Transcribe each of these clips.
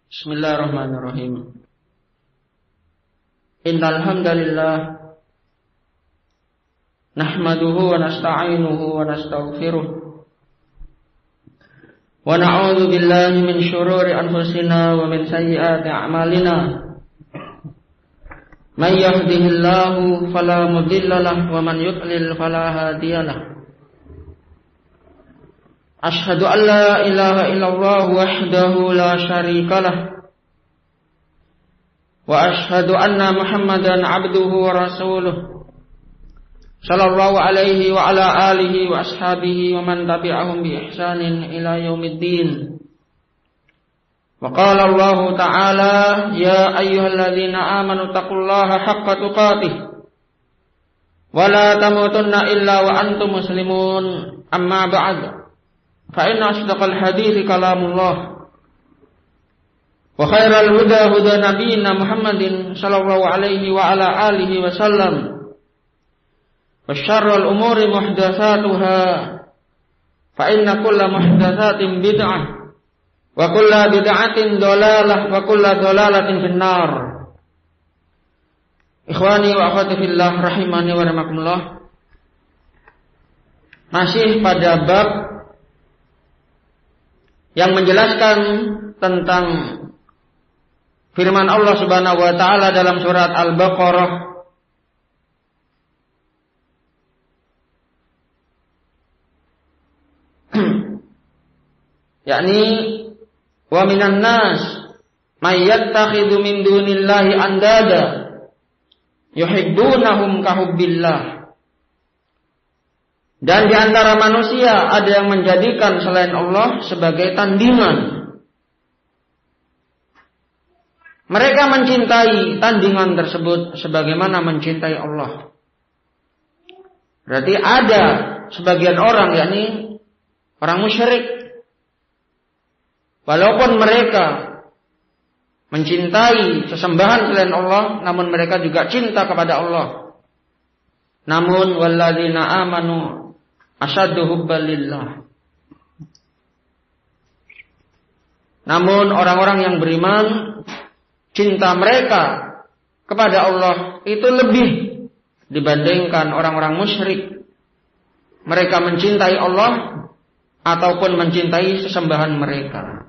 Bismillahirrahmanirrahim. Innal hamdalillah nahmaduhu wa nasta'inuhu wa nastaghfiruh wa na'udzu billahi min shururi anfusina wa min sayyiati a'malina. May yahdihillahu fala mudilla lahu wa man yudlil fala hadiya lahu. Ashhadu an la ilaha illallah wahdahu la syarika lah wa ashhadu anna Muhammadan abduhu wa rasuluh sallallahu alaihi wa ala alihi wa ashabihi wa man tabi'ahum bi ihsanin ila yaumiddin. Wa qala Allah ta'ala ya ayyuhalladzina amanu taqullaha haqqa tuqatih wa la tamutunna illa wa antum muslimun. Amma ba'd. فإن أصدق الحديث كلام الله وخير الهدى هدى نبينا محمد صلى الله عليه وعلى آله وسلم وشر الأمور محدثاتها فإن كل محدثات بدعة وكل بدعة ضلالة وكل ضلالة في النار. Ikhwani wa akhwati fillah rahimani wa rahimakumullah. Masih pada bab yang menjelaskan tentang firman Allah Subhanahu wa taala dalam surat Al-Baqarah yakni wa minan nas may yattakhidhu min dunillahi andada yuhibbunahum kahubbillah. Dan di antara manusia ada yang menjadikan selain Allah sebagai tandingan. Mereka mencintai tandingan tersebut sebagaimana mencintai Allah. Berarti ada sebagian orang, yakni orang musyrik, walaupun mereka mencintai sesembahan selain Allah, namun mereka juga cinta kepada Allah. Namun walladzina amanu asyaddu hubbalillah. Namun orang-orang yang beriman, cinta mereka kepada Allah itu lebih dibandingkan orang-orang musyrik. Mereka mencintai Allah ataupun mencintai sesembahan mereka.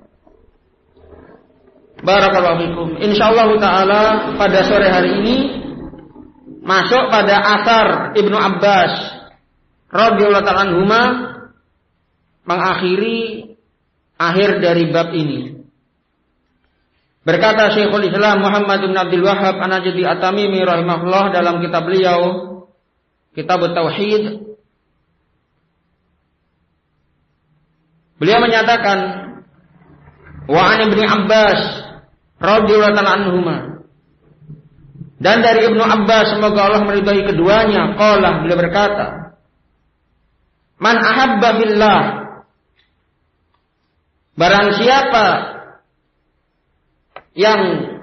Barakallahu fikum. Insyaallah taala pada sore hari ini masuk pada asar Ibnu Abbas radhiyallahu ta'ala anhuma, mengakhiri akhir dari bab ini. Berkata Syekhul Islam Muhammad bin Abdul Wahhab An-Najdi At-Tamimi rahimahullah dalam kitab beliau Kitab Tauhid, beliau menyatakan wa an Ibnu Abbas radhiyallahu ta'ala anhuma, dan dari Ibnu Abbas semoga Allah meridhai keduanya, qala, beliau berkata, man ahabba billah, barang siapa yang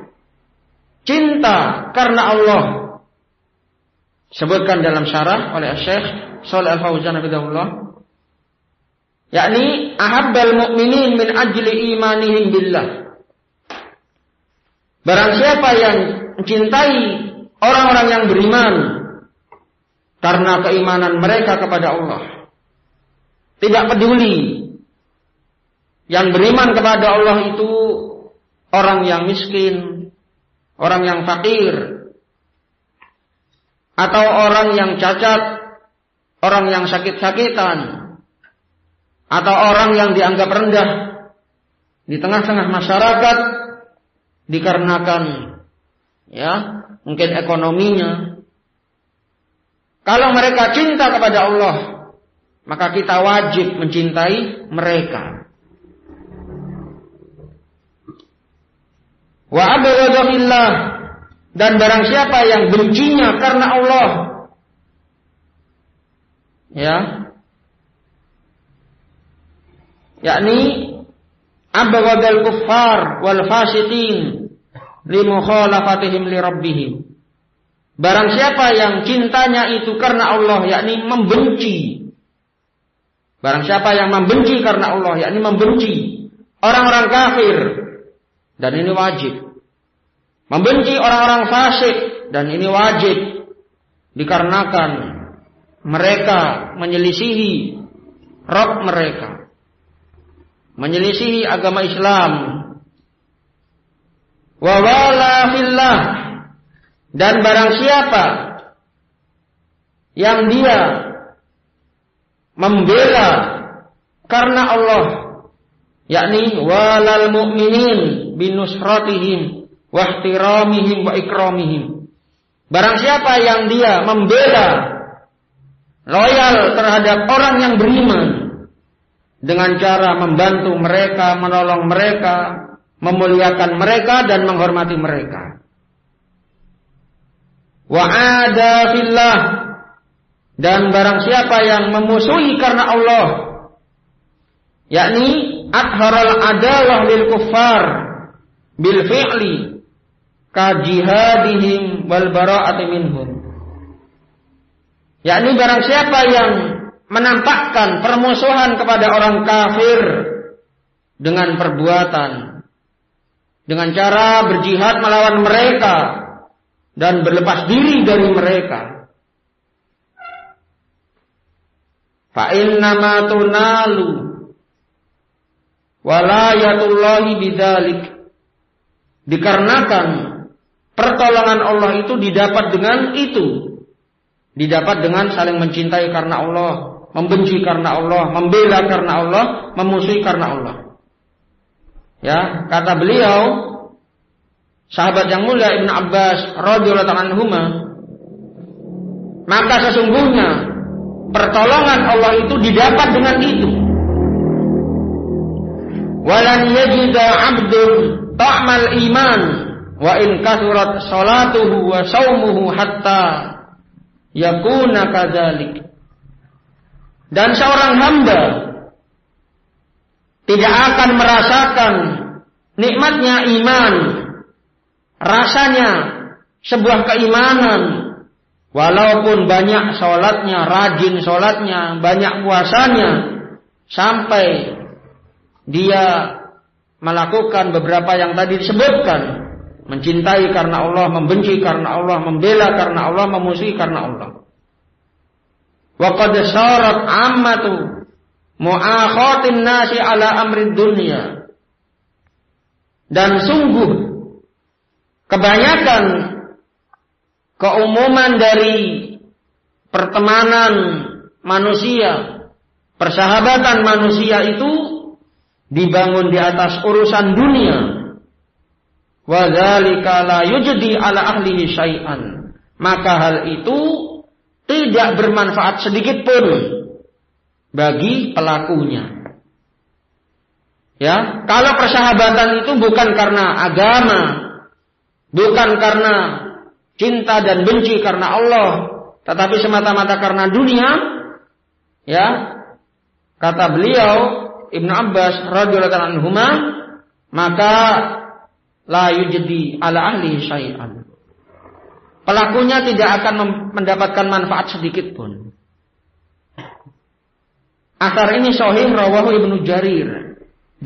cinta karena Allah, sebutkan dalam syarah oleh Syekh Shalih Al-Fauzan hafizahullah, yakni ahabbal mu'minin min ajli imanihim billah, barang siapa yang mencintai orang-orang yang beriman karena keimanan mereka kepada Allah. Tidak peduli yang beriman kepada Allah itu orang yang miskin, orang yang fakir, atau orang yang cacat, orang yang sakit-sakitan, atau orang yang dianggap rendah di tengah-tengah masyarakat dikarenakan mungkin ekonominya. Kalau mereka cinta kepada Allah, maka kita wajib mencintai mereka. Wa abghadha fillah, dan barang siapa yang bencinya karena Allah, yakni abghadal kuffar wal fasiqin li mukhalafatihim li rabbihim. Barang siapa yang cintanya itu karena Allah, yakni membenci. Barang siapa yang membenci karena Allah, yakni membenci orang-orang kafir dan ini wajib. Membenci orang-orang fasik, dan ini wajib, dikarenakan mereka menyelisihi Rabb mereka, menyelisihi agama Islam. Wa wala fillah, dan barang siapa yang dia membela karena Allah, yakni walal mu'minin binusratihim wa ihtiramihim wa ikramihim. Barang siapa yang dia membela, loyal terhadap orang yang beriman dengan cara membantu mereka, menolong mereka, memuliakan mereka dan menghormati mereka. Wa ada fillah, dan barang siapa yang memusuhi karena Allah, yakni adharal adawah lil kuffar bil fi'li ka jihadihim wal bara'ati minhum, yakni barang siapa yang menampakkan permusuhan kepada orang kafir dengan perbuatan, dengan cara berjihad melawan mereka dan berlepas diri dari mereka, fa innama tunalu walayatullahi bidzalik, dikarenakan pertolongan Allah itu didapat dengan itu, didapat dengan saling mencintai karena Allah, membenci karena Allah, membela karena Allah, memusuhi karena Allah. Ya, kata beliau, sahabat yang mulia Ibnu Abbas radhiyallahu anhuma, maka sesungguhnya pertolongan Allah itu didapat dengan itu. Walan yajida 'abdun ta'mal iman wa in kathurat salatuhu wa shaumuhu hatta yakuna kadzalik. Dan seorang hamba tidak akan merasakan nikmatnya iman, rasanya sebuah keimanan, walaupun banyak sholatnya, rajin sholatnya, banyak puasanya, sampai dia melakukan beberapa yang tadi disebutkan, mencintai karena Allah, membenci karena Allah, membela karena Allah, memusuhi karena Allah. Wa qad syarat ammatu mu'akhatin nasi ala amrid dunya, dan sungguh kebanyakan keumuman dari pertemanan manusia, persahabatan manusia itu dibangun di atas urusan dunia. Wa dzalika la yujdi ala ahlihi syai'an, maka hal itu tidak bermanfaat sedikit pun bagi pelakunya. Ya, kalau persahabatan itu bukan karena agama, bukan karena cinta dan benci karena Allah, tetapi semata-mata karena dunia, ya, kata beliau Ibnu Abbas radhiyallahu anhuma, maka la yujdi ala ahli syai'an, pelakunya tidak akan mendapatkan manfaat sedikit pun. Asar ini sahih rawahu Ibnu Jarir,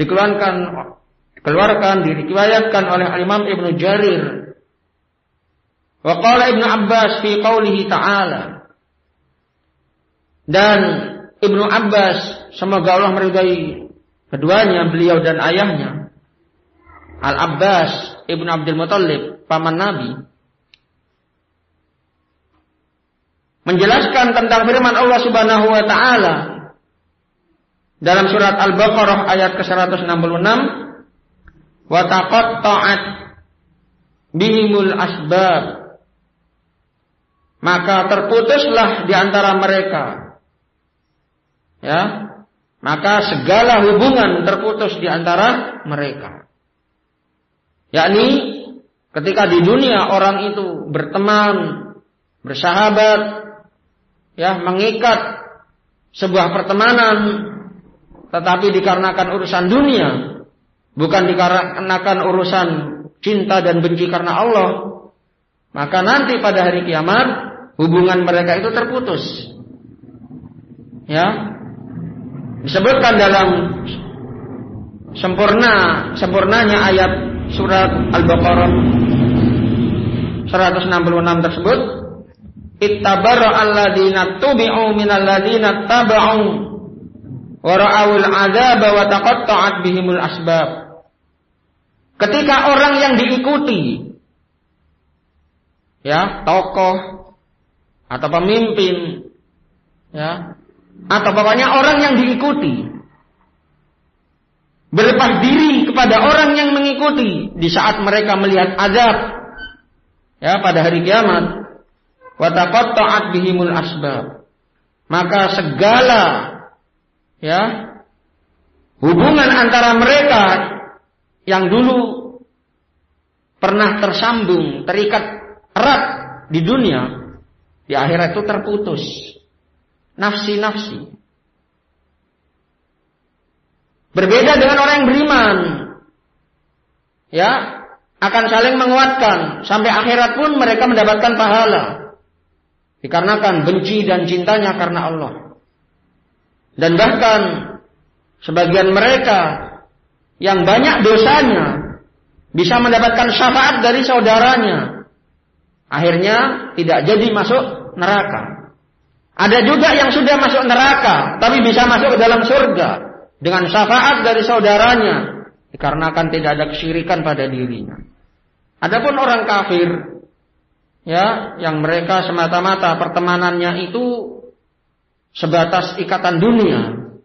diriwayatkan oleh Imam Ibnu Jarir. Wa qala Ibnu Abbas fi qoulihi ta'ala, dan Ibnu Abbas, semoga Allah meridai keduanya, beliau dan ayahnya, Al-Abbas Ibnu Abdul Muthalib, paman Nabi, menjelaskan tentang firman Allah Subhanahu wa taala dalam surat Al-Baqarah ayat ke-166, wa taqatta'at bihimul asbab, maka terputuslah di antara mereka, ya, maka segala hubungan terputus di antara mereka. Yakni ketika di dunia orang itu berteman, bersahabat, ya, mengikat sebuah pertemanan, tetapi dikarenakan urusan dunia, bukan dikarenakan urusan cinta dan benci karena Allah, maka nanti pada hari kiamat hubungan mereka itu terputus. Ya, disebutkan dalam sempurnanya ayat surat Al-Baqarah 166 tersebut, ittabarra alladzina tubi'u minal ladzina taba'u wa ra'awul 'adzaba wa taqatta'at bihimul asbab. Ketika orang yang diikuti, ya, tokoh atau pemimpin, ya, atau pokoknya orang yang diikuti berlepas diri kepada orang yang mengikuti di saat mereka melihat azab, ya, pada hari kiamat, wa taqatta'at bihimul asbab, maka segala, ya, hubungan antara mereka yang dulu pernah tersambung, terikat erat di dunia, di akhirat itu terputus. Nafsi-nafsi. Berbeda dengan orang yang beriman, ya, akan saling menguatkan sampai akhirat pun mereka mendapatkan pahala dikarenakan benci dan cintanya karena Allah. Dan bahkan sebagian mereka yang banyak dosanya bisa mendapatkan syafaat dari saudaranya, akhirnya tidak jadi masuk neraka. Ada juga yang sudah masuk neraka tapi bisa masuk ke dalam surga dengan syafaat dari saudaranya dikarenakan tidak ada kesyirikan pada dirinya. Adapun orang kafir, ya, yang mereka semata-mata pertemanannya itu sebatas ikatan dunia.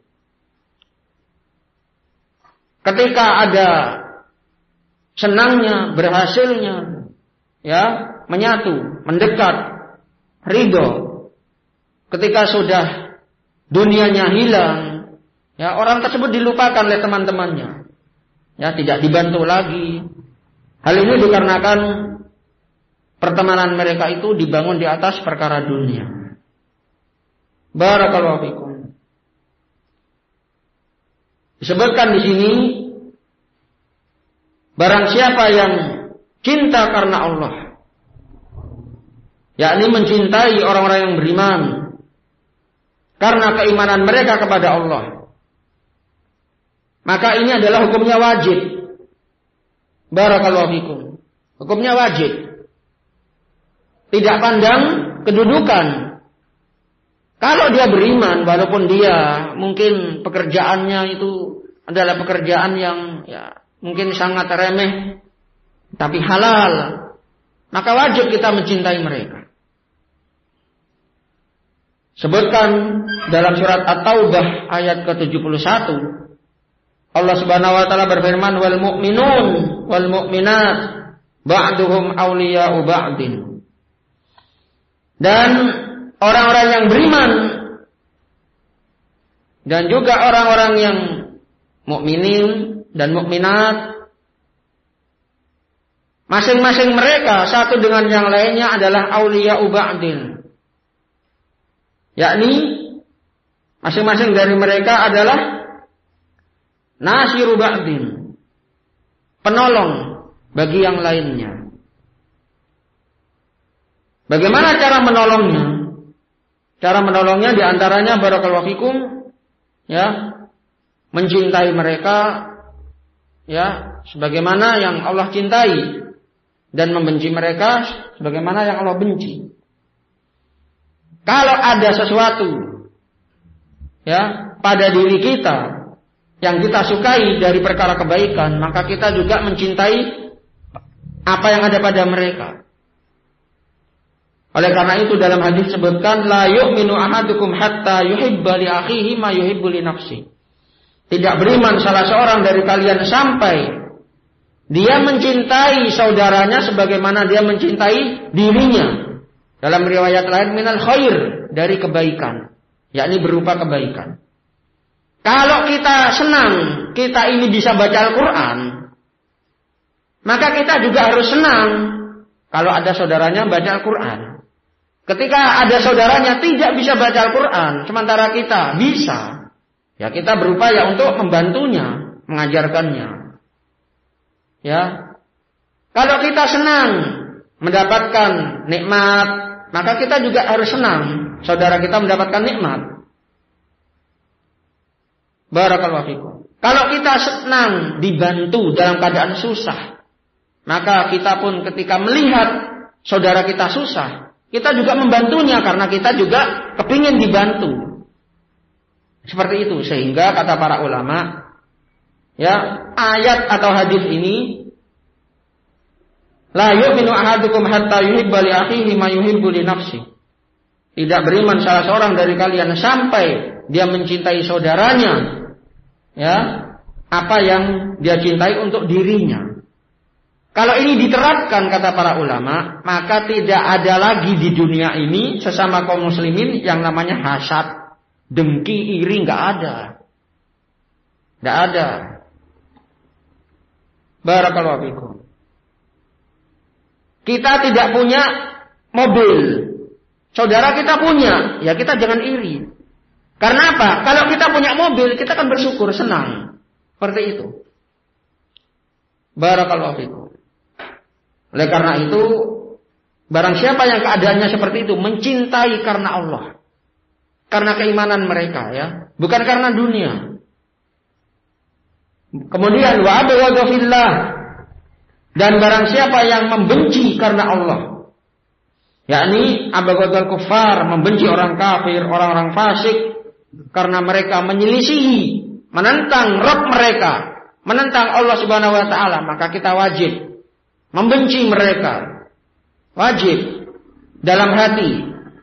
Ketika ada senangnya, berhasilnya, ya, menyatu, mendekat, ridho. Ketika sudah dunianya hilang, ya, orang tersebut dilupakan oleh teman-temannya, ya, tidak dibantu lagi. Hal ini dikarenakan pertemanan mereka itu dibangun di atas perkara dunia. Barakallahu fikum. Disebutkan di sini, barang siapa yang cinta karena Allah, yakni mencintai orang-orang yang beriman karena keimanan mereka kepada Allah, maka ini adalah hukumnya wajib. Barakallahu fikum. Hukumnya wajib. Tidak pandang kedudukan. Kalau dia beriman, walaupun dia mungkin pekerjaannya itu adalah pekerjaan yang, ya, mungkin sangat remeh, tapi halal, maka wajib kita mencintai mereka. Sebutkan dalam surat At-Taubah ayat ke-71, Allah Subhanahu wa taala berfirman, wal mu'minun wal mu'minat ba'duhum awliya'u ba'din. Dan orang-orang yang beriman dan juga orang-orang yang mukminin dan mukminat, masing-masing mereka satu dengan yang lainnya adalah awliya'u ba'din. Yakni masing-masing dari mereka adalah nasiru ba'din, penolong bagi yang lainnya. Bagaimana cara menolongnya? Cara menolongnya diantaranya, barakallahu fikum, ya, mencintai mereka, ya, sebagaimana yang Allah cintai, dan membenci mereka sebagaimana yang Allah benci. Kalau ada sesuatu, ya, pada diri kita yang kita sukai dari perkara kebaikan, maka kita juga mencintai apa yang ada pada mereka. Oleh karena itu dalam hadis sebutkan, la yu'minu ahadukum hatta yuhibba li akhihi ma yuhibbu li nafsi. Tidak beriman salah seorang dari kalian sampai dia mencintai saudaranya sebagaimana dia mencintai dirinya. Dalam riwayat lain, minal khair, dari kebaikan, yakni berupa kebaikan. Kalau kita senang kita ini bisa baca Al-Quran, maka kita juga harus senang kalau ada saudaranya baca Al-Quran. Ketika ada saudaranya tidak bisa baca Al-Quran, sementara kita bisa, ya kita berupaya untuk membantunya, mengajarkannya. Ya, kalau kita senang mendapatkan nikmat, maka kita juga harus senang saudara kita mendapatkan nikmat. Barakallahu fikum. Kalau kita senang dibantu dalam keadaan susah, Maka kita pun ketika melihat saudara kita susah, kita juga membantunya karena kita juga kepingin dibantu. Seperti itu. Sehingga kata para ulama, ya, ayat atau hadis ini, la yu'minu ahadukum hatta yuhibba li akhihi ma yuhibbu li nafsihi. Tidak beriman salah seorang dari kalian sampai dia mencintai saudaranya, ya, apa yang dia cintai untuk dirinya. Kalau ini diterapkan kata para ulama, maka tidak ada lagi di dunia ini sesama kaum muslimin yang namanya hasad, dengki, iri, nggak ada. Nggak ada. Barakallahu fikum. Kita tidak punya mobil, saudara kita punya, ya kita jangan iri. Karena apa? Kalau kita punya mobil, kita akan bersyukur, senang. Seperti itu. Barakallahu fikum. Oleh karena itu, barang siapa yang keadaannya seperti itu, mencintai karena Allah, karena keimanan mereka, ya, bukan karena dunia. Kemudian wa abghadu fillah, dan barang siapa yang membenci karena Allah, yakni abghadul kuffar, membenci orang kafir, orang-orang fasik, karena mereka menyelisihi, menentang Rabb mereka, menentang Allah Subhanahu wa taala, maka kita wajib membenci mereka. Wajib dalam hati.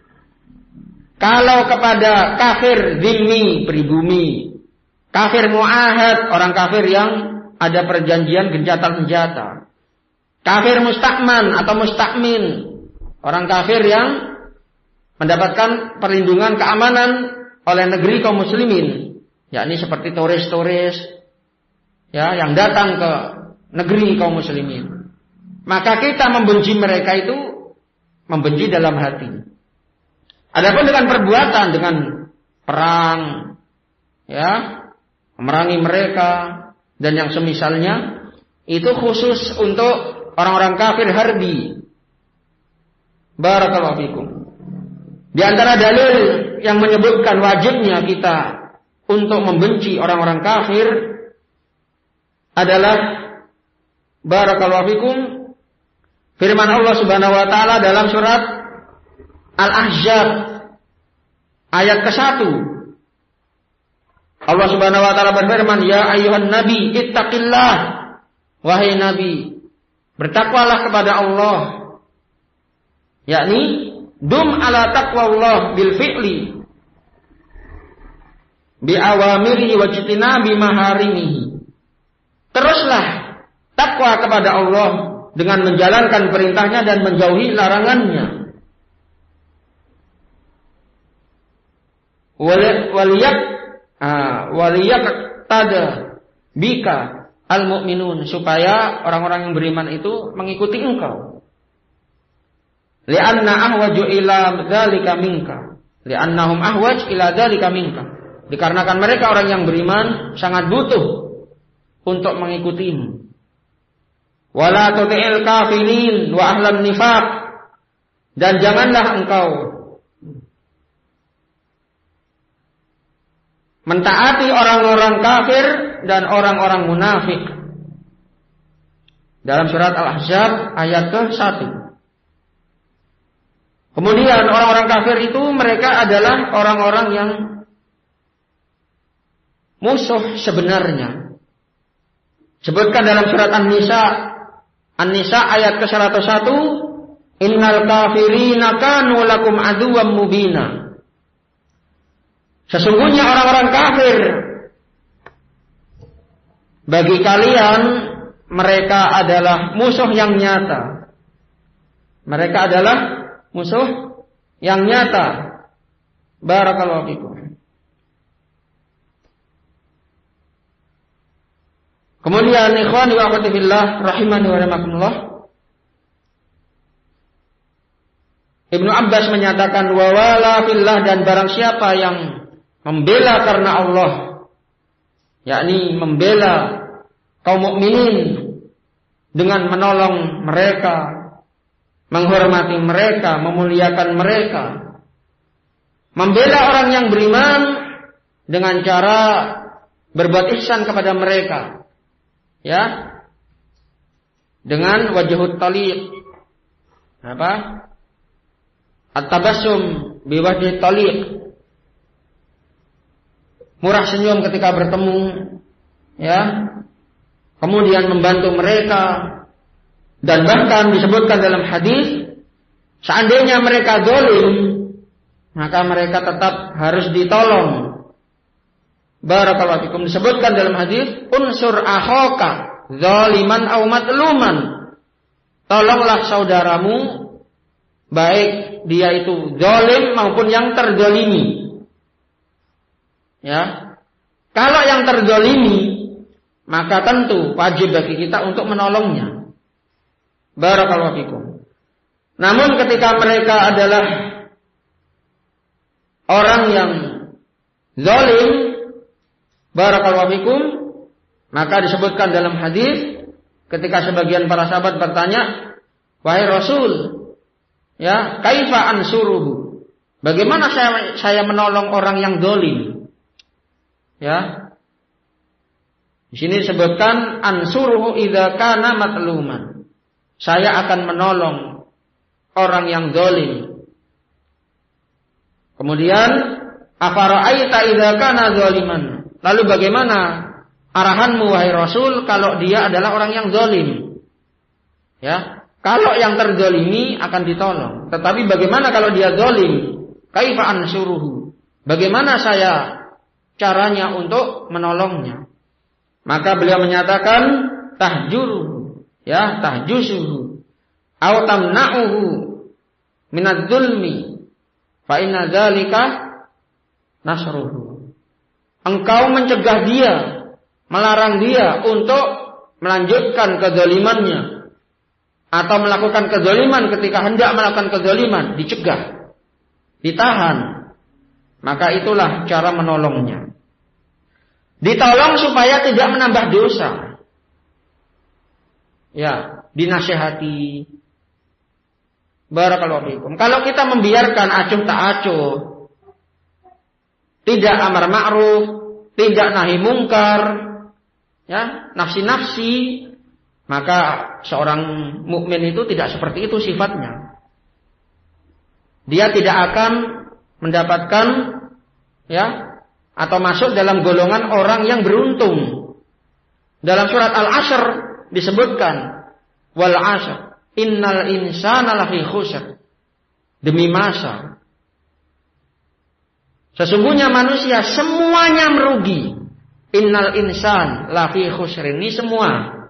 Kalau kepada kafir zimmi, pribumi, kafir muahad, orang kafir yang ada perjanjian gencatan senjata, kafir mustakman atau mustakmin, orang kafir yang mendapatkan perlindungan keamanan oleh negeri kaum muslimin, yakni seperti turis-turis, ya, yang datang ke negeri kaum muslimin. Maka kita membenci mereka itu membenci dalam hati. Adapun dengan perbuatan, dengan perang, ya, memerangi mereka dan yang semisalnya, itu khusus untuk orang-orang kafir harbi. Barakallahu fikum. Di antara dalil yang menyebutkan wajibnya kita untuk membenci orang-orang kafir adalah barakallahu fikum firman Allah Subhanahu wa taala dalam surat Al-Ahzab ayat ke-1. Allah Subhanahu wa taala berfirman, "Ya ayyuhan nabi, ittaqillah." Wahai nabi, bertakwalah kepada Allah. Yakni dum ala taqwallah bil fi'li bi awamirihi wa jtinabi maharimihi. Teruslah takwa kepada Allah dengan menjalankan perintahnya dan menjauhi larangannya. Waliyak tada bika al-mu'minun, supaya orang-orang yang beriman itu mengikuti engkau. Li'anna ahwaju ila dzalika minka. Li'annahum ahwaj ila dzalika minka. Dikarenakan mereka orang yang beriman sangat butuh untuk mengikutimu. Wala tuti'il kafirin wa ahlan nifaq, dan janganlah engkau mentaati orang-orang kafir dan orang-orang munafik. Dalam surat Al-Ahzab ayat ke-1. Kemudian orang-orang kafir itu mereka adalah orang-orang yang musuh sebenarnya. Sebutkan dalam surat An-Nisa ayat ke-101, innal kafirina kanu lakum aduwwan mubina. Sesungguhnya orang-orang kafir bagi kalian mereka adalah musuh yang nyata. Mereka adalah musuh yang nyata. Barakallahu fikum. Kemudian ikhwani wa akhwati fillah rahimani wa rahimakumullah, Ibnu Abbas menyatakan wa wala fillah, dan barang siapa yang membela karena Allah, yakni membela kaum mukminin dengan menolong mereka, menghormati mereka, memuliakan mereka, membela orang yang beriman dengan cara berbuat ihsan kepada mereka, ya, dengan wajhut taliq. Apa? At-tabassum biwajhit taliq. Murah senyum ketika bertemu, ya. Kemudian membantu mereka, dan bahkan disebutkan dalam hadis, seandainya mereka zalim, maka mereka tetap harus ditolong. Barakallahu fikum. Disebutkan dalam hadis, unsur akhaka zaliman aw matluman. Tolonglah saudaramu, baik dia itu zalim maupun yang terzalimi. Ya. Kalau yang terzalimi, maka tentu wajib bagi kita untuk menolongnya. Barakallahu fikum. Namun ketika mereka adalah orang yang zalim, barakallahu fikum, maka disebutkan dalam hadis ketika sebagian para sahabat bertanya, wahai Rasul, ya, kaifa ansuruhu? Bagaimana saya menolong orang yang zalim? Ya. Di sini disebutkan ansuruhu idza kana matluman. Saya akan menolong orang yang zalim. Kemudian afara'aita idza kana zaliman. Lalu bagaimana arahanmu wahai Rasul kalau dia adalah orang yang zalim? Ya, kalau yang terzalimi akan ditolong. Tetapi bagaimana kalau dia zalim? Kaifa ansuruhu? Bagaimana saya caranya untuk menolongnya? Maka beliau menyatakan tahjuruhu, ya, tahjusuhu, aw tamna'uhu minadz zulmi, fa inna dzalika nasruhu. Engkau mencegah dia, melarang dia untuk melanjutkan kezalimannya, atau melakukan kezaliman ketika hendak melakukan kezaliman, dicegah, ditahan. Maka itulah cara menolongnya. Ditolong supaya tidak menambah dosa. Ya, dinasihati. Barakallahu fikum. Kalau kita membiarkan acuh tak acuh, tidak amar ma'ruf, tidak nahi mungkar, ya, nafsi-nafsi, maka seorang mukmin itu tidak seperti itu sifatnya. Dia tidak akan mendapatkan, ya, atau masuk dalam golongan orang yang beruntung. Dalam surat Al-Asr disebutkan, wal 'asr innal insana lafi khusr. Demi masa, sesungguhnya manusia semuanya merugi. Innal insan lafi khusr, ini semua.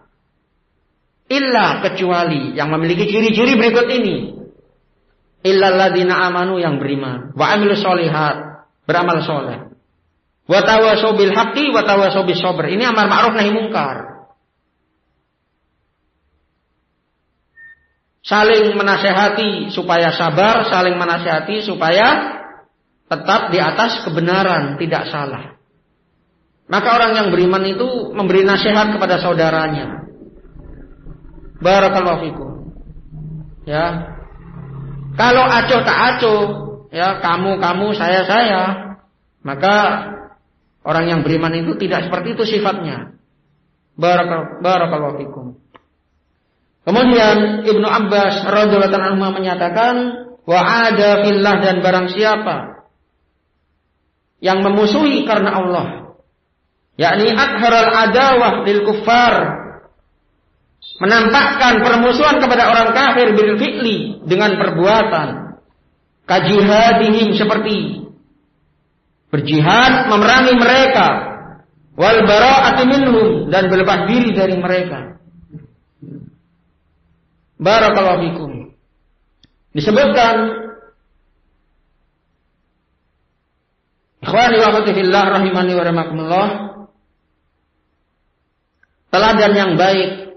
Illa, kecuali yang memiliki ciri-ciri berikut ini. Illal ladzina amanu, yang beriman, wa amilus sholihat, beramal soleh. Wa tawasau bil haqqi wa tawasau bis sabr. Ini amar ma'ruf nahi mungkar. Saling menasehati supaya sabar, saling menasehati supaya tetap di atas kebenaran, tidak salah. Maka orang yang beriman itu memberi nasihat kepada saudaranya. Barakallahu fikum. Ya. Kalau acuh tak acuh, ya, kamu, saya, maka orang yang beriman itu tidak seperti itu sifatnya. Barakallahu fikum. Kemudian Ibnu Abbas radhiyallahu anhu menyatakan, wa ada fillah, dan barang siapa yang memusuhi karena Allah, yakni adharal adawah lil kuffar, menampakkan permusuhan kepada orang kafir bil fi'li, dengan perbuatan, kajihadihim, seperti berjihad memerangi mereka, wal bara'ati minhum, dan berlepas diri dari mereka. Barakallahu fikum. Disebutkan, ikhwani wa akhwati fillah rahimani wa rahimakumullah, teladan yang baik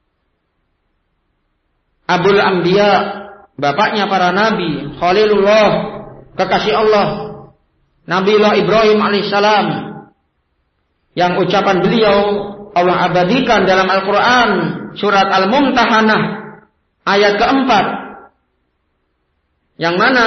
Abul Anbiya, bapaknya para nabi, Khalilullah, kekasih Allah, Nabiullah Ibrahim alaihissalam, yang ucapan beliau Allah abadikan dalam Al-Quran surat Al-Mumtahanah ayat keempat, yang mana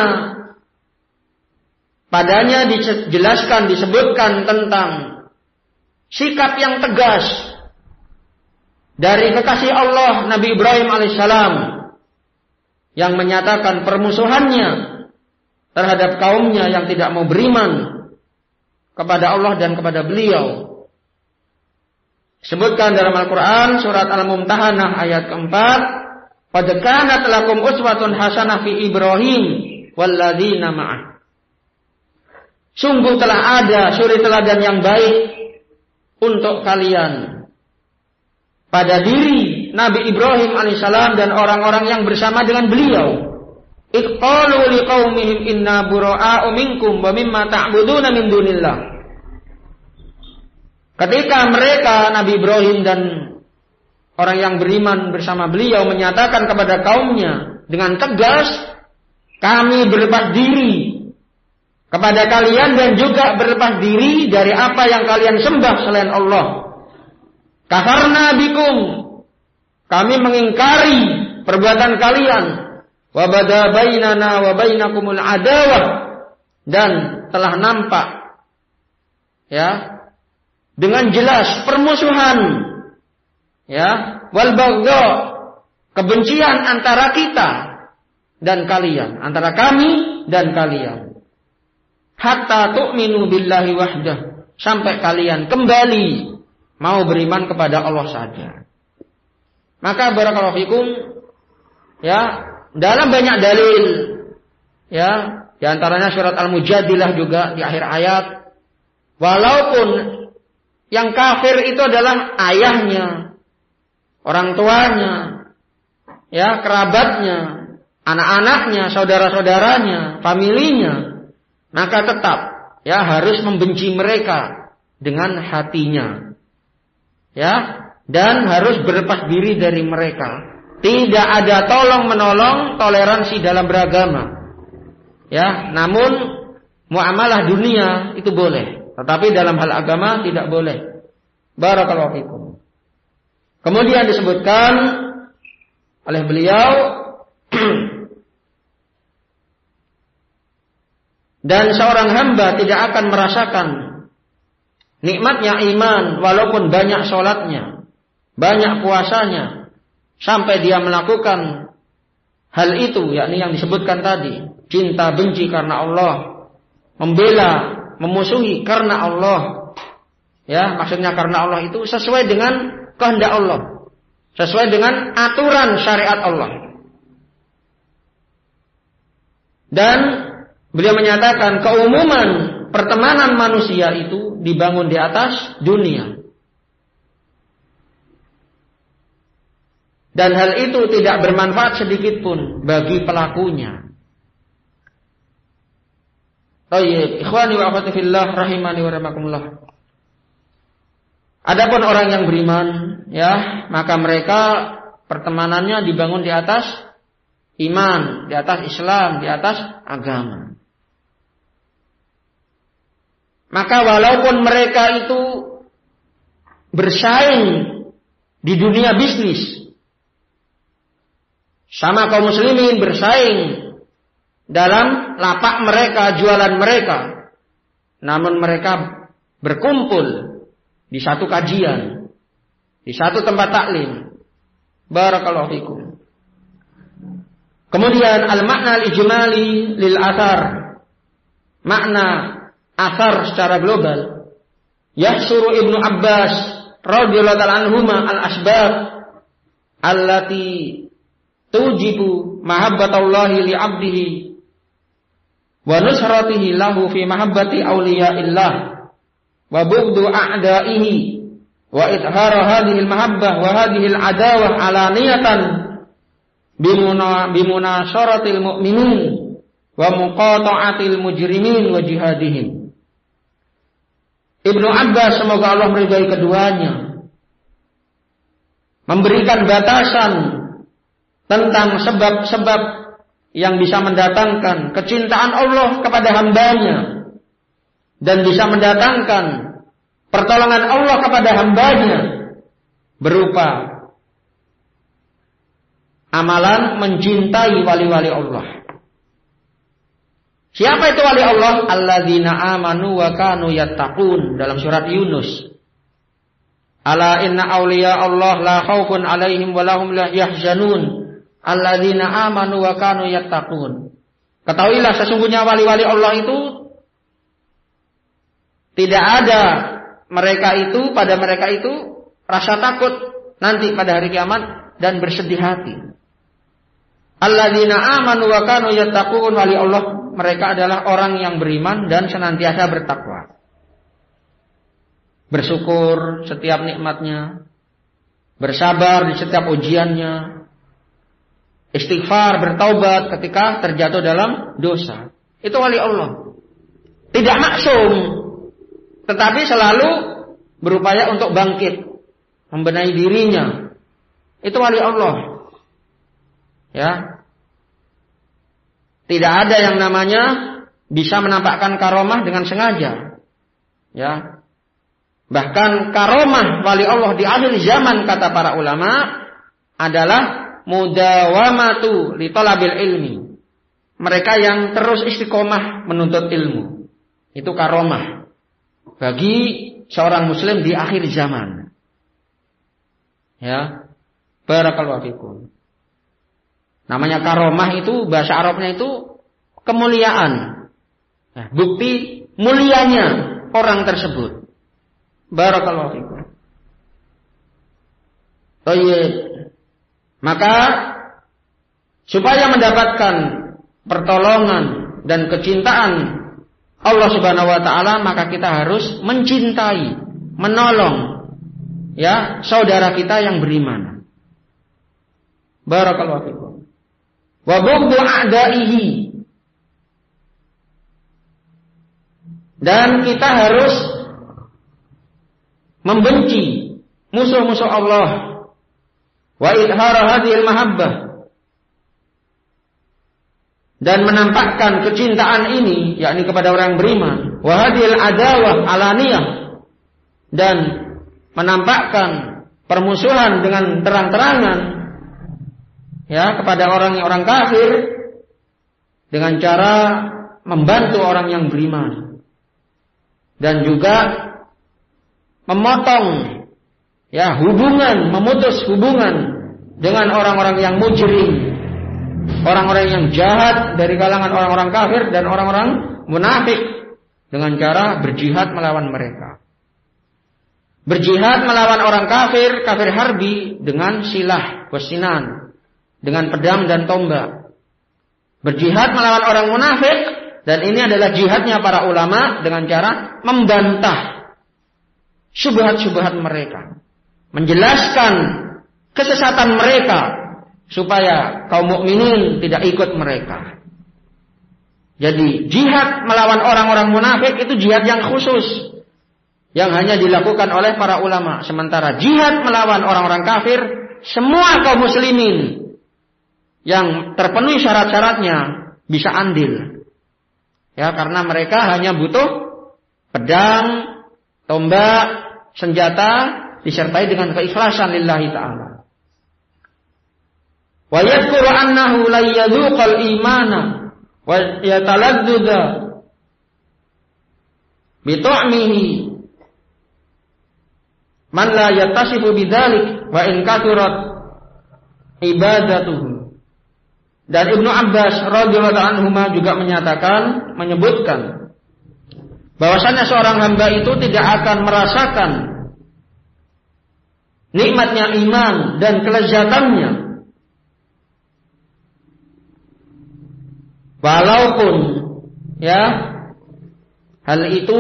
padanya dijelaskan, disebutkan tentang sikap yang tegas dari kekasih Allah Nabi Ibrahim alaihissalam yang menyatakan permusuhannya terhadap kaumnya yang tidak mau beriman kepada Allah dan kepada beliau. Sebutkan dalam Al-Quran surat Al-Mumtahanah ayat keempat, qad kanat lakum uswatun hasanah fi Ibrahim walladzina ma'ah. Sungguh telah ada suri teladan yang baik untuk kalian pada diri Nabi Ibrahim alaihissalam dan orang-orang yang bersama dengan beliau. Iqalu liqaumihim inna bura'a'u minkum wa mimma ta'buduna min dunillah. Ketika mereka Nabi Ibrahim dan orang yang beriman bersama beliau menyatakan kepada kaumnya dengan tegas, kami berlepas diri kepada kalian dan juga berlepas diri dari apa yang kalian sembah selain Allah. Kafarna bikum, kami mengingkari perbuatan kalian. Wa bada bainana wa bainakumul adawah, dan telah nampak ya dengan jelas permusuhan ya wal baghdha, kebencian antara kita dan kalian, antara kami dan kalian. Hatta tu'minu billahi wahdah, sampai kalian kembali mau beriman kepada Allah saja. Maka barakallahu fikum ya, dalam banyak dalil ya, di antaranya surat Al-Mujadilah juga di akhir ayat, walaupun yang kafir itu adalah ayahnya, orang tuanya, ya, kerabatnya, anak-anaknya, saudara-saudaranya, familinya, maka tetap ya harus membenci mereka dengan hatinya. Ya, dan harus berlepas diri dari mereka. Tidak ada tolong-menolong, toleransi dalam beragama. Ya, namun muamalah dunia itu boleh, tetapi dalam hal agama tidak boleh. Barakallahu fikum. Kemudian disebutkan oleh beliau dan seorang hamba tidak akan merasakan nikmatnya iman walaupun banyak sholatnya, banyak puasanya, sampai dia melakukan hal itu, yakni yang disebutkan tadi, cinta benci karena Allah, membela, memusuhi karena Allah. Ya, maksudnya karena Allah itu sesuai dengan kehendak Allah, sesuai dengan aturan syariat Allah. Dan beliau menyatakan keumuman pertemanan manusia itu dibangun di atas dunia. Dan hal itu tidak bermanfaat sedikit pun bagi pelakunya. Baik, ikhwani wa akhwati fillah rahimani wa rahimakumullah. Adapun orang yang beriman, ya, maka mereka pertemanannya dibangun di atas iman, di atas Islam, di atas agama. Maka walaupun mereka itu bersaing di dunia bisnis, sama kaum muslimin bersaing dalam lapak mereka, jualan mereka, namun mereka berkumpul di satu kajian, di satu tempat taklim. Barakallahu fikum. Kemudian al-makna al-ijmali lil athar, makna athar secara global. Yahsuru Ibnu Abbas radhiyallahu anhuma al-asbab allati tujibu mahabbatallahi li 'abdihi wa nusratihi lahu fi mahabbati awliyaillah wa bughdu a'da'ihi wa idhar hadhihi al-mahabbah wa hadhihi al-adawah alaniyatan bimunasaratil mu'minin wa muqata'atil mujrimin wa jihadihim. Ibnu Abbas, semoga Allah meridai keduanya, memberikan batasan tentang sebab-sebab yang bisa mendatangkan kecintaan Allah kepada hambanya dan bisa mendatangkan pertolongan Allah kepada hambanya berupa amalan mencintai wali-wali Allah. Siapa itu wali Allah? Alladzina amanu wa kanu yattaqun, dalam surat Yunus. Ala inna awliya Allah la khaufun alaihim wa lahum la yahzanun alladzina amanu wa kanu yattaqun. Ketahuilah sesungguhnya wali-wali Allah itu tidak ada pada mereka itu rasa takut nanti pada hari kiamat dan bersedih hati. Alladzina amanu wa kanu yattaqun, wali Allah mereka adalah orang yang beriman dan senantiasa bertakwa. Bersyukur setiap nikmatnya, bersabar di setiap ujiannya, istighfar, bertaubat ketika terjatuh dalam dosa. Itu wali Allah. Tidak maksum, tetapi selalu berupaya untuk bangkit, membenahi dirinya. Itu wali Allah. Ya. Tidak ada yang namanya bisa menampakkan karomah dengan sengaja. Ya. Bahkan karomah wali Allah di akhir zaman, kata para ulama, adalah mudawamatu li talabil ilmi. Mereka yang terus istiqomah menuntut ilmu. Itu karomah bagi seorang muslim di akhir zaman. Ya. Barakallahu fikum. Namanya karomah itu bahasa Arabnya itu kemuliaan. Nah, bukti mulianya orang tersebut. Barakallahu fikum. Baik. Maka supaya mendapatkan pertolongan dan kecintaan Allah Subhanahu wa taala, maka kita harus mencintai, menolong ya saudara kita yang beriman. Barakallahu fikum. Wa bughdu a'daihi. Dan kita harus membenci musuh-musuh Allah. Wa idhara hadhil mahabbah. Dan menampakkan kecintaan ini, yakni kepada orang yang beriman. Wa hadhil adawah alaniyah. Dan menampakkan permusuhan dengan terang-terangan ya kepada orang kafir dengan cara membantu orang yang beriman. Dan juga memotong ya memutus hubungan dengan orang-orang yang mujrim, orang-orang yang jahat dari kalangan orang-orang kafir dan orang-orang munafik dengan cara berjihad melawan mereka. Berjihad melawan orang kafir harbi dengan silah wasinan, dengan pedang dan tombak. Berjihad melawan orang munafik, dan ini adalah jihadnya para ulama dengan cara membantah syubhat-syubhat mereka, menjelaskan kesesatan mereka supaya kaum mukminin tidak ikut mereka. Jadi jihad melawan orang-orang munafik itu jihad yang khusus yang hanya dilakukan oleh para ulama. Sementara jihad melawan orang-orang kafir, semua kaum muslimin yang terpenuhi syarat-syaratnya bisa andil. Ya, karena mereka hanya butuh pedang, tombak, senjata disertai dengan keikhlasan lillahi ta'ala. Wa yadhkuru annahu la yadhuqal imana wa yataladdudha bi ta'mihi man la yattasifu bidzalik wa in kathurat ibadatuhu. Dan Ibnu Abbas radhiyallahu anhuma juga menyebutkan bahwasanya seorang hamba itu tidak akan merasakan nikmatnya iman dan kelezatannya walaupun ya hal itu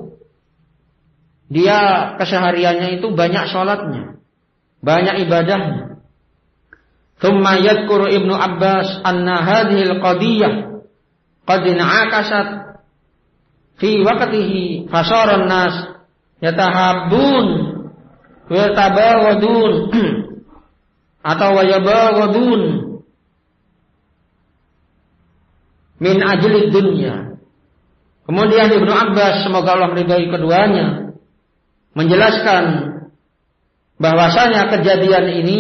dia kesehariannya itu banyak sholatnya, banyak ibadahnya. Thumma yadhkuru Ibnu Abbas anna hadhil qadiyah qad in'akasat fi waqtihi fasara an-nas yatahabbun wa yatabawadun atau yabawadun min ajli dunya. Kemudian Ibnu Abbas, semoga Allah meridai keduanya, menjelaskan bahwasanya kejadian ini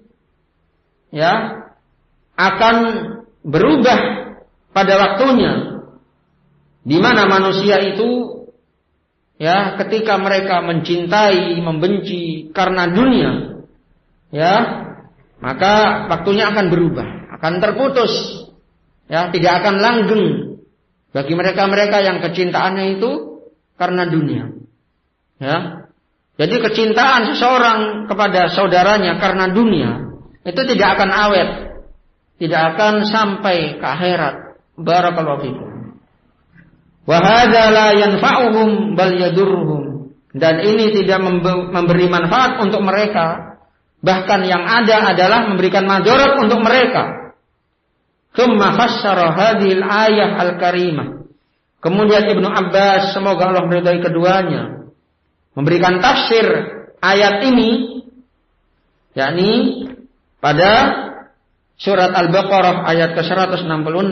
ya akan berubah pada waktunya, di mana manusia itu ya, ketika mereka mencintai, membenci karena dunia, ya, maka waktunya akan berubah, akan terputus, ya, tidak akan langgeng bagi mereka-mereka yang kecintaannya itu karena dunia, ya. Jadi kecintaan seseorang kepada saudaranya karena dunia itu tidak akan awet, tidak akan sampai ke akhirat. Barakallahu fikum. Wa hadza la yanfa'uhum bal yadurruhum. Dan ini tidak memberi manfaat untuk mereka, bahkan yang ada adalah memberikan madarat untuk mereka. Tsumma fassara hadhil ayah al-karimah. Kemudian Ibnu Abbas, semoga Allah meridai keduanya, memberikan tafsir ayat ini, yakni pada surat Al-Baqarah ayat ke-166.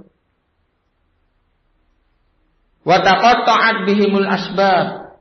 Wa taqatta'at bihimul asbab.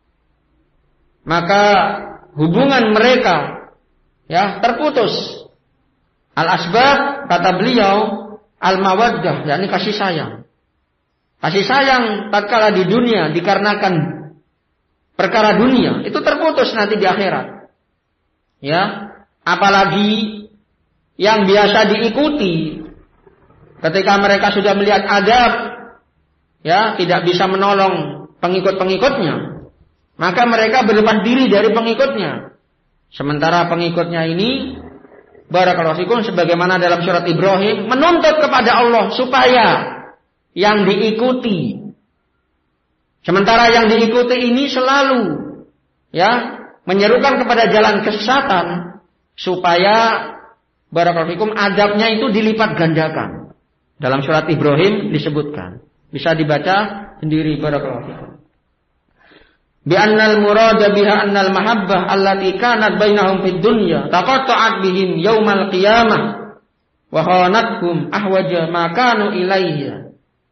Maka hubungan mereka, ya, terputus. Al-asbab kata beliau al-mawaddah, yakni kasih sayang. Kasih sayang tatkala di dunia dikarenakan perkara dunia itu terputus nanti di akhirat. Ya, apalagi yang biasa diikuti ketika mereka sudah melihat azab, ya, tidak bisa menolong pengikut-pengikutnya, maka mereka berlepas diri dari pengikutnya. Sementara pengikutnya ini, barakallahu fikum, sebagaimana dalam surat Ibrahim, menuntut kepada Allah supaya yang diikuti. Sementara yang diikuti ini selalu, ya, menyerukan kepada jalan kesesatan supaya barakallahu fikum azabnya itu dilipat gandakan. Dalam surat Ibrahim disebutkan. Bisa dibaca sendiri, barakallahu fikum. Bi annal murada biha annal mahabbah allati kanat bainahum fid dunya taqatta'at bihim yaumal qiyamah wa khanatuhum ahwaja ma kanu ilaihi.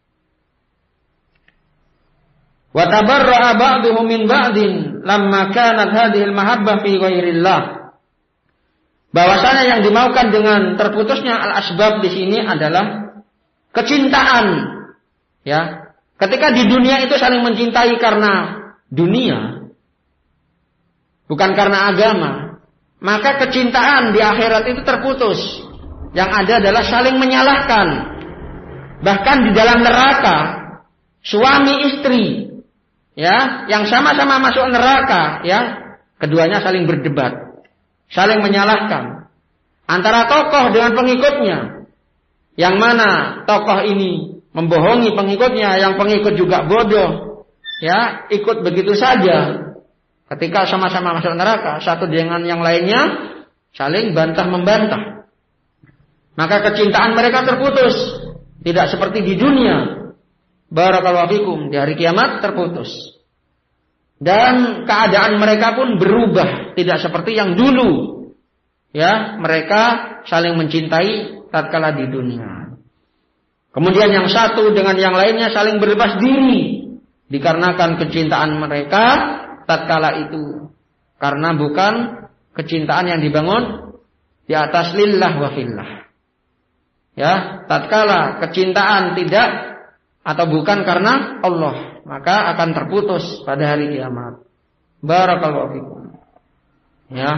Wa tabarra'a ba'duhum min ba'din lamma kanat hadhil mahabbah fi ghairillah. Bahwasanya yang dimaukan dengan terputusnya al-asbab di sini adalah kecintaan, ya. Ketika di dunia itu saling mencintai karena dunia, bukan karena agama, maka kecintaan di akhirat itu terputus. Yang ada adalah saling menyalahkan. Bahkan di dalam neraka, suami istri, ya, yang sama-sama masuk neraka, ya, keduanya saling berdebat, saling menyalahkan antara tokoh dengan pengikutnya, yang mana tokoh ini membohongi pengikutnya, yang pengikut juga bodoh, ya, ikut begitu saja. Ketika sama-sama masuk neraka, satu dengan yang lainnya saling bantah-membantah, maka kecintaan mereka terputus, tidak seperti di dunia. Barakallahu fikum, di hari kiamat terputus. Dan keadaan mereka pun berubah, tidak seperti yang dulu. Ya, mereka saling mencintai tatkala di dunia. Kemudian yang satu dengan yang lainnya saling berlepas diri dikarenakan kecintaan mereka tatkala itu. Karena bukan kecintaan yang dibangun di atas lillah wa fillah. Ya, tatkala kecintaan tidak atau bukan karena Allah, maka akan terputus pada hari kiamat. Barakallahu fikum. Ya.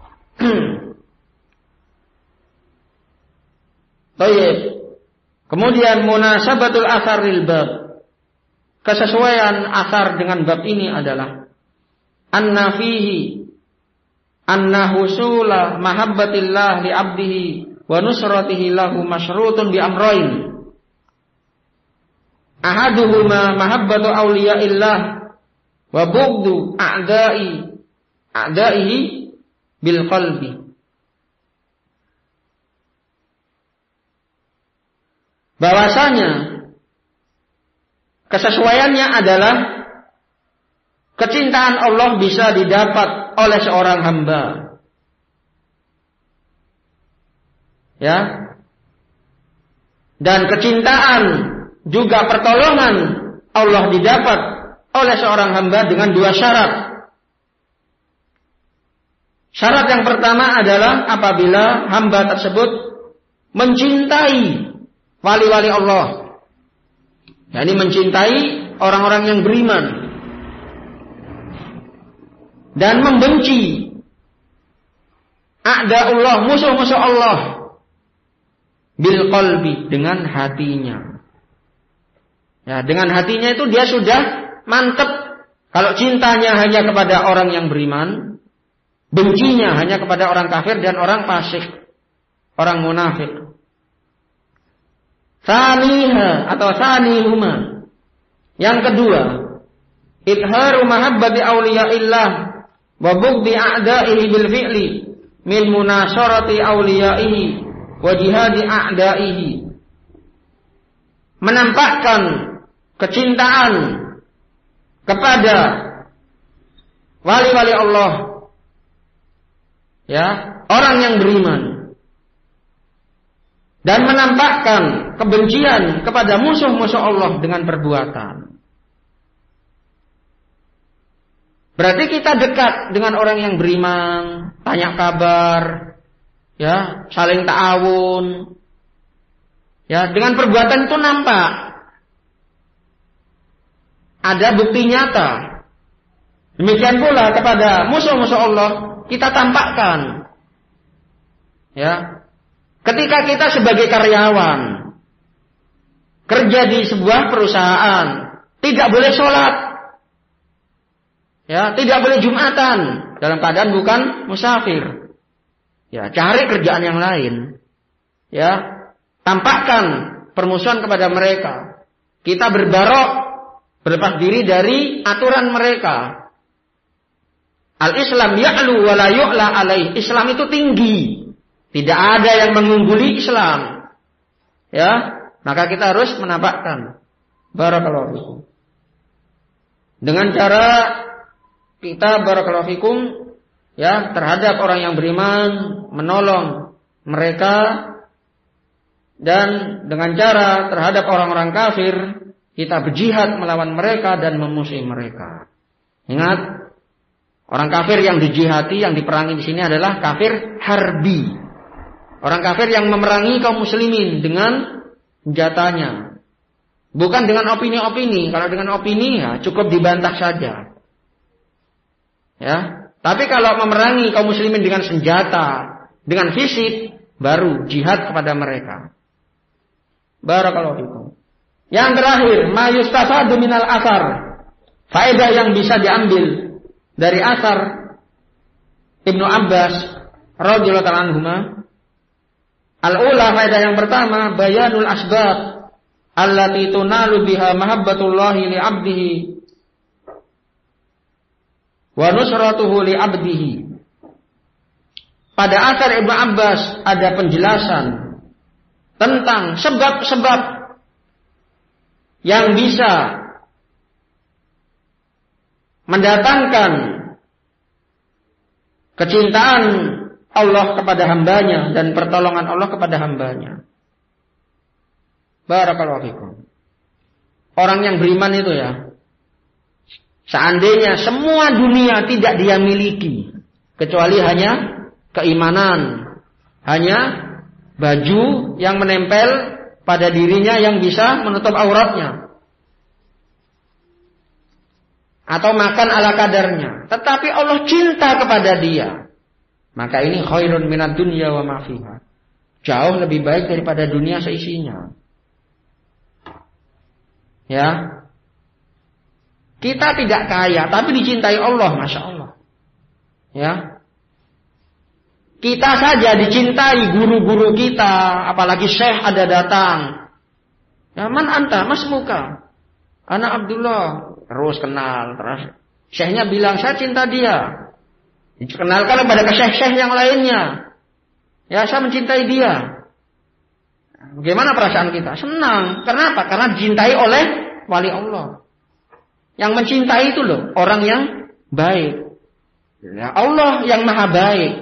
Baik. Kemudian munasabatul athar lil bab. Kesesuaian athar dengan bab ini adalah anna fihi anna husula mahabbatillah li 'abdihi wa nusratihi lahu masyrutun bi amrayn. Ahaduhuma mahabbatu awliyaillah wa bughdu a'da'ihi bil qalbi. Bahwasanya kesesuaiannya adalah kecintaan Allah bisa didapat oleh seorang hamba. Ya. Dan kecintaan juga pertolongan Allah didapat oleh seorang hamba dengan dua syarat. Syarat yang pertama adalah apabila hamba tersebut mencintai wali-wali Allah, yakni mencintai orang-orang yang beriman, dan membenci a'daullah, musuh-musuh Allah, bil qalbi, dengan hatinya. Ya, dengan hatinya itu dia sudah mantep. Kalau cintanya hanya kepada orang yang beriman, bencinya hanya kepada orang kafir dan orang fasik, orang munafik. Saniha atau sanihuma. Yang kedua, idharu mahabbati awliyaillah wa bughdi a'da'ihi bil fi'li min munasharati awliyaihi wa jihadi a'da'ihi. Menampakkan kecintaan kepada wali-wali Allah, ya, orang yang beriman, dan menampakkan kebencian kepada musuh-musuh Allah dengan perbuatan. Berarti kita dekat dengan orang yang beriman, tanya kabar, ya, saling ta'awun. Ya, dengan perbuatan itu nampak. Ada bukti nyata. Demikian pula kepada musuh-musuh Allah kita tampakkan. Ya. Ketika kita sebagai karyawan kerja di sebuah perusahaan, tidak boleh sholat, ya, tidak boleh jumatan dalam keadaan bukan musafir, ya, cari kerjaan yang lain, ya, tampakkan permusuhan kepada mereka. Kita berbarok, berlepas diri dari aturan mereka. Al-Islam ya'lu wa la yu'la alaih. Islam itu tinggi. Tidak ada yang mengungguli Islam. Ya, maka kita harus menampakkan. Barakallahu fikum. Dengan cara kita barakallahu fikum, ya, terhadap orang yang beriman, menolong mereka, dan dengan cara terhadap orang-orang kafir kita berjihad melawan mereka dan memusuhi mereka. Ingat, orang kafir yang dijihati, yang diperangi di sini adalah kafir harbi. Orang kafir yang memerangi kaum muslimin dengan senjatanya. Bukan dengan opini-opini. Kalau dengan opini, ya, cukup dibantah saja. Ya. Tapi kalau memerangi kaum muslimin dengan senjata, dengan fisik, baru jihad kepada mereka. Barakallahu fikum. Yang terakhir, ma yustafadu minal asar. Faedah yang bisa diambil dari asar Ibnu Abbas radhiyallahu ta'ala anhuma. Al-ula, faedah yang pertama, bayanul asbab allati tunalu biha mahabbatullahi li 'abdihi wa nusratuhu li 'abdihi. Pada asar Ibnu Abbas ada penjelasan tentang sebab-sebab yang bisa mendatangkan kecintaan Allah kepada hambanya dan pertolongan Allah kepada hambanya. Barakallahu fikum. Orang yang beriman itu, ya, seandainya semua dunia tidak dia miliki, kecuali hanya keimanan, hanya baju yang menempel pada dirinya yang bisa menutup auratnya, atau makan ala kadarnya, tetapi Allah cinta kepada dia, maka ini khairun minad dunya wa ma fiha. Jauh lebih baik daripada dunia seisinya. Ya. Kita tidak kaya, tapi dicintai Allah, Masya Allah. Ya. Kita saja dicintai, guru-guru kita, apalagi syekh ada datang. Ya, man anta, mas muka. Ana Abdullah, terus kenal, terus syekhnya bilang saya cinta dia. Dikenalkan kepada syekh-syekh yang lainnya. Ya, saya mencintai dia. Bagaimana perasaan kita? Senang. Kenapa? Karena dicintai oleh wali Allah. Yang mencintai itu loh, orang yang baik. Ya, Allah yang maha baik.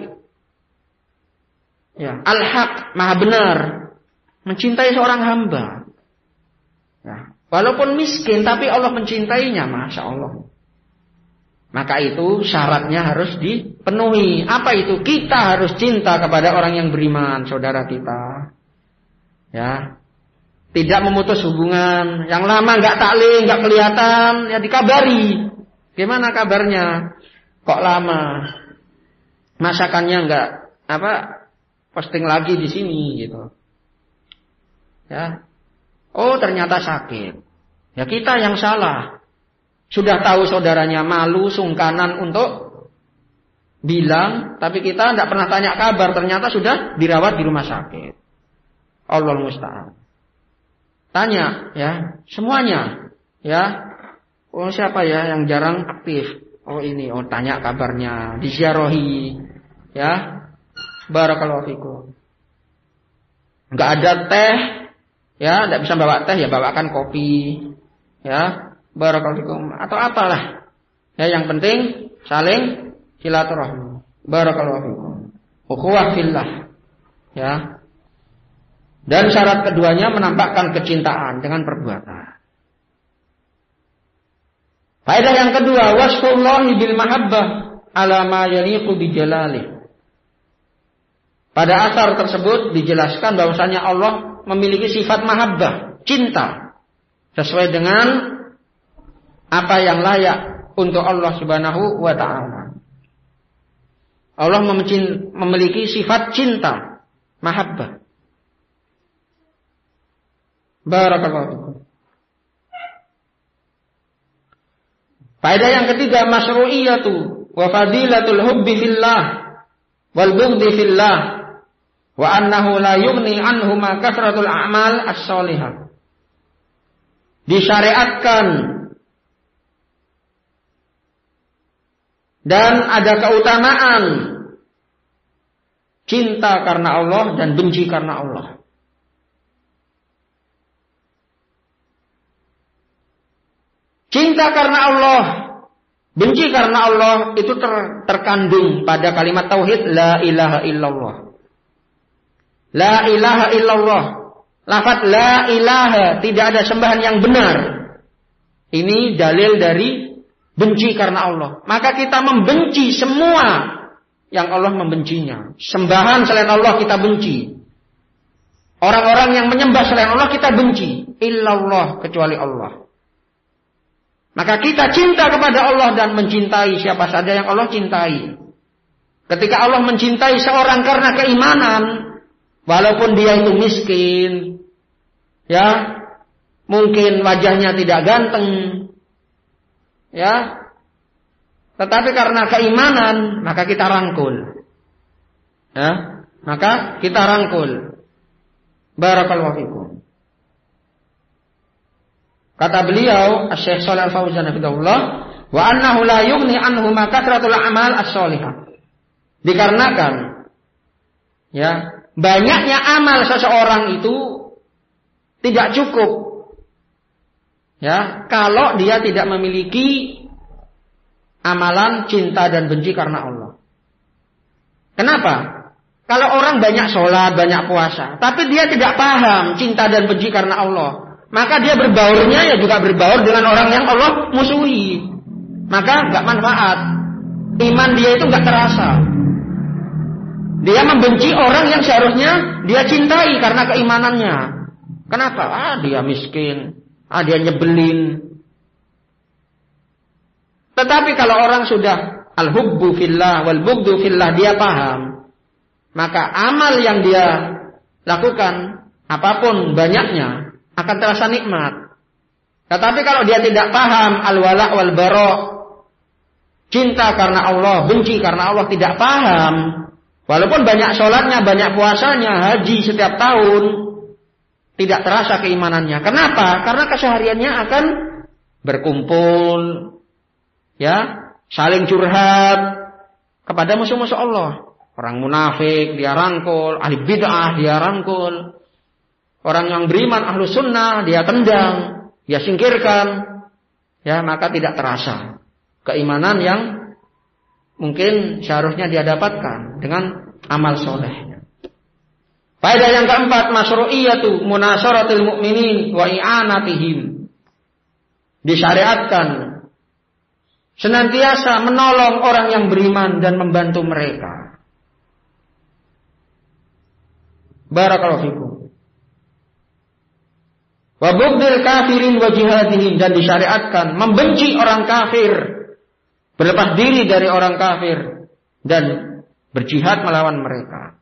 Ya, Al-Haq, maha benar. Mencintai seorang hamba. Ya, walaupun miskin, tapi Allah mencintainya, Masya Allah. Maka itu syaratnya harus dipenuhi. Apa itu? Kita harus cinta kepada orang yang beriman, saudara kita. Ya, tidak memutus hubungan. Yang lama nggak taklim, nggak kelihatan, ya dikabari. Gimana kabarnya? kok lama masakannya enggak posting lagi di sini gitu. Ya. Oh, ternyata sakit. Ya kita yang salah. Sudah tahu saudaranya malu, sungkanan untuk bilang, tapi kita tidak pernah tanya kabar, ternyata sudah dirawat di rumah sakit. Allah musta'an. Tanya, ya, semuanya, ya. Oh, siapa ya yang jarang aktif? Oh ini, tanya kabarnya, diziarahi, ya. Barakallahu fikum. Enggak ada teh, ya, tidak bisa bawa teh, ya bawakan kopi, ya. Barakallahu fikum atau apalah. Ya, yang penting saling silaturahmi. Barakallahu fikum. Ukhuwah fillah. Ya. Dan syarat keduanya menampakkan kecintaan dengan perbuatan. Faedah yang kedua, wasfullahi bil mahabbah ala ma yaliqu bi jalalih. Pada asar tersebut dijelaskan bahwasanya Allah memiliki sifat mahabbah, cinta, sesuai dengan apa yang layak untuk Allah Subhanahu wa ta'ala. Allah memiliki sifat cinta, mahabbah. Barakallahu fikum. Faedah yang ketiga, masyru'iyatu wa fadilatul hubbi fillah wal bughdi fillah wa annahu la yughni anhuma kasratul a'mal as-shalihah. Disyariatkan dan ada keutamaan cinta karena Allah dan benci karena Allah. Cinta karena Allah, benci karena Allah itu terkandung pada kalimat tauhid la ilaha illallah. La ilaha illallah. Lafaz la ilaha, tidak ada sembahan yang benar. Ini dalil dari benci karena Allah. Maka kita membenci semua yang Allah membencinya. Sembahan selain Allah kita benci. Orang-orang yang menyembah selain Allah kita benci. Illallah, kecuali Allah. Maka kita cinta kepada Allah dan mencintai siapa saja yang Allah cintai. Ketika Allah mencintai seorang karena keimanan, walaupun dia itu miskin, ya, mungkin wajahnya tidak ganteng, ya, tetapi karena keimanan, maka kita rangkul. Ya, maka kita rangkul. Barakallahu fikum. Kata beliau, Syekh Shalih Al-Fauzan hafizahullah, wa annahu la yughni anhu ma kathratul a'mal as-shalihah. Dikarenakan ya, banyaknya amal seseorang itu tidak cukup. Ya, kalau dia tidak memiliki amalan cinta dan benci karena Allah. Kenapa? Kalau orang banyak sholat, banyak puasa, tapi dia tidak paham cinta dan benci karena Allah, maka dia berbaurnya ya juga berbaur dengan orang yang Allah musuhi. Maka nggak manfaat. Iman dia itu nggak terasa. Dia membenci orang yang seharusnya dia cintai karena keimanannya. Kenapa? Dia miskin. Dia nyebelin. Tetapi kalau orang sudah al-hubbu fillah wal bughdu fillah, dia paham, maka amal yang dia lakukan apapun banyaknya akan terasa nikmat. Tetapi kalau dia tidak paham al-wala wal bara, cinta karena Allah, benci karena Allah, tidak paham, walaupun banyak sholatnya, banyak puasanya, haji setiap tahun, tidak terasa keimanannya. Kenapa? Karena kesehariannya akan berkumpul, ya, saling curhat kepada musuh-musuh Allah. Orang munafik dia rangkul, ahli bid'ah dia rangkul, orang yang beriman ahlu sunnah dia tendang, dia singkirkan. Ya, maka tidak terasa keimanan yang mungkin seharusnya dia dapatkan dengan amal solehnya. Faedah yang keempat, masyru'iyatu munasaratil mu'minin wa i'anatihim. Disyariatkan senantiasa menolong orang yang beriman dan membantu mereka. Barakallahu fikum. Wa bughdil kafirin wa jihadihim, dan disyariatkan membenci orang kafir berlepas diri dari orang kafir dan berjihad melawan mereka.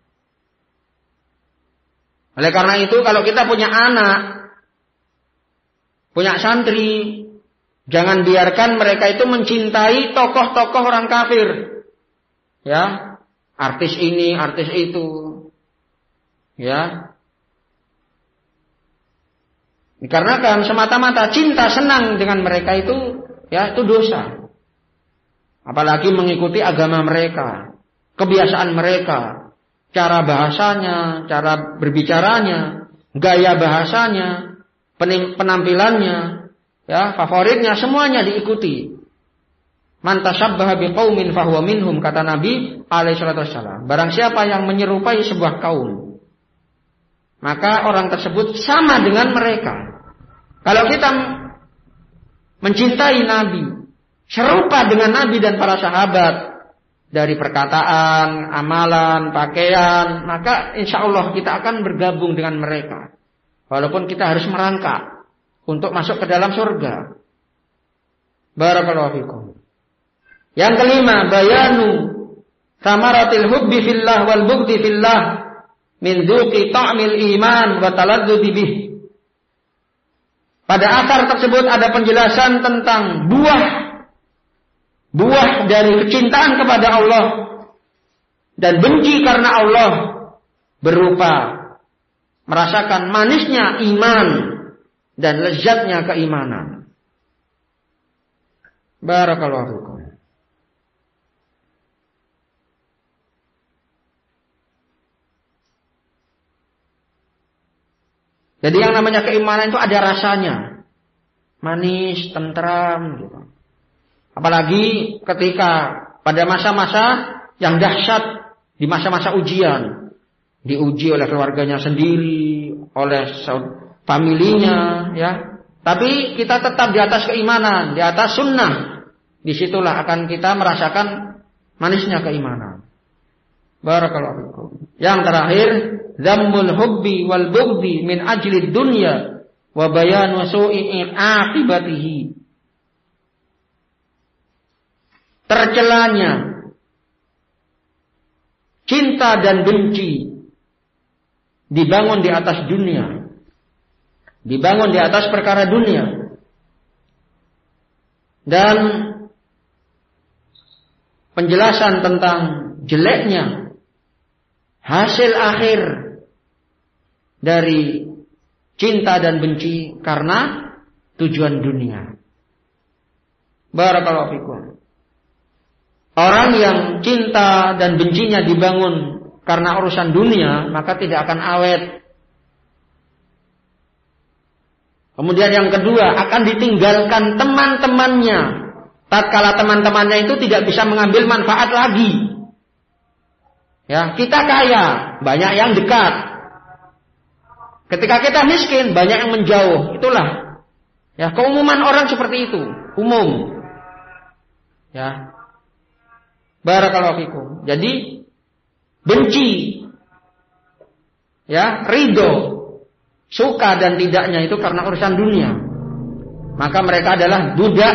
Oleh karena itu, kalau kita punya anak, punya santri, jangan biarkan mereka itu mencintai tokoh-tokoh orang kafir. Ya, artis ini, artis itu. Ya. Dikarenakan semata-mata cinta senang dengan mereka itu, ya, itu dosa. Apalagi mengikuti agama mereka, kebiasaan mereka, cara bahasanya, cara berbicaranya, gaya bahasanya, penampilannya, ya, favoritnya, semuanya diikuti. Man tashabbaha biqaumin fahuwa minhum, kata Nabi alaihi salatu wassalam. Barang siapa yang menyerupai sebuah kaum, maka orang tersebut sama dengan mereka. Kalau kita mencintai Nabi, serupa dengan Nabi dan para sahabat, dari perkataan, amalan, pakaian, maka insya Allah kita akan bergabung dengan mereka. Walaupun kita harus merangkak untuk masuk ke dalam surga. Barakallahu fikum. Yang kelima, bayanu samaratil hubbi fillah wal bughdi fillah min dzuqi ta'mil iman wa taladdudi bih. Pada akar tersebut ada penjelasan tentang buah dari kecintaan kepada Allah dan benci karena Allah, berupa merasakan manisnya iman dan lezatnya keimanan. Barakallahu fikum. Jadi yang namanya keimanan itu ada rasanya, manis, tentram, gitu. Apalagi ketika pada masa-masa yang dahsyat, di masa-masa ujian, diuji oleh keluarganya sendiri, oleh familinya, ya. Tapi kita tetap di atas keimanan, di atas sunnah. Disitulah akan kita merasakan manisnya keimanan. Barakallahu fikum. Yang terakhir, zammul hubbi wal bughdi min ajli dunya wa bayanu su'i aqibatihi. Tercelanya cinta dan benci dibangun di atas dunia, dibangun di atas perkara dunia, dan penjelasan tentang jeleknya hasil akhir dari cinta dan benci karena tujuan dunia. Barakallahu fikum. Orang yang cinta dan bencinya dibangun karena urusan dunia, maka tidak akan awet. Kemudian yang kedua, akan ditinggalkan teman-temannya tatkala teman-temannya itu tidak bisa mengambil manfaat lagi. Ya, kita kaya, banyak yang dekat. Ketika kita miskin, banyak yang menjauh. Itulah, ya, keumuman orang seperti itu, umum. Ya, barakallahu fikum. Jadi benci, ya, ridho, suka dan tidaknya itu karena urusan dunia. Maka mereka adalah budak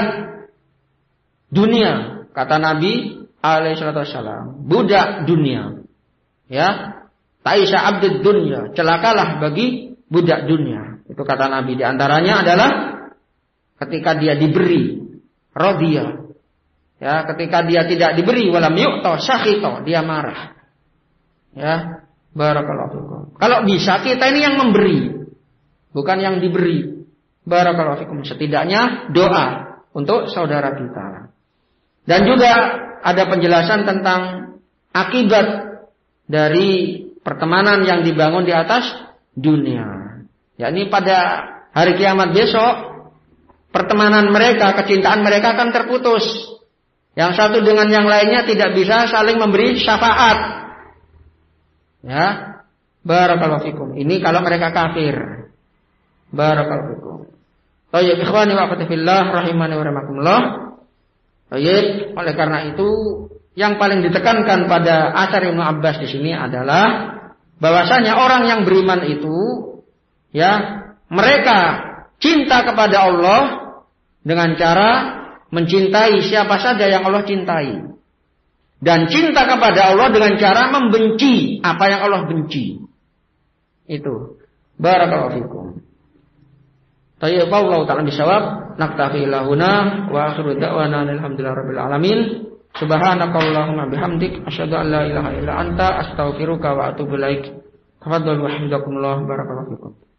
dunia, kata Nabi alaihi salatu wassalam. Budak dunia. Ya, taisha abdud dunya, celakalah bagi budak dunia. Itu kata Nabi. Di antaranya adalah ketika dia diberi radhiya. Ya, ketika dia tidak diberi walam yu'ta sakhita, dia marah. Ya, barakallahu fikum. Kalau bisa kita ini yang memberi, bukan yang diberi. Barakallahu fikum. Setidaknya doa untuk saudara kita. Dan juga ada penjelasan tentang akibat dari pertemanan yang dibangun di atas dunia. Yakni pada hari kiamat besok, pertemanan mereka, kecintaan mereka akan terputus. Yang satu dengan yang lainnya tidak bisa saling memberi syafaat. Ya, barakallahu fikum. Ini kalau mereka kafir. Barakallahu fikum. Baik, ikhwani wa akhwati fillah rahimani wa rahimakumullah. Baik, oleh karena itu yang paling ditekankan pada asar Ibnu Abbas di sini adalah bahwasanya orang yang beriman itu, ya, mereka cinta kepada Allah dengan cara mencintai siapa saja yang Allah cintai. Dan cinta kepada Allah dengan cara membenci apa yang Allah benci. Itu. Barakallahu fikum. Tayyib Allah ta'ala bisawab. Naktafi ilahuna. Wa akhiru da'wana alhamdulillahirabbil alamin. Subhanakallahumma bihamdik. Asyhadu an la ilaha illa anta. Astaghfiruka wa atubu ilaik. Tafadhalu wa hamdakumullah. Barakallahu fikum.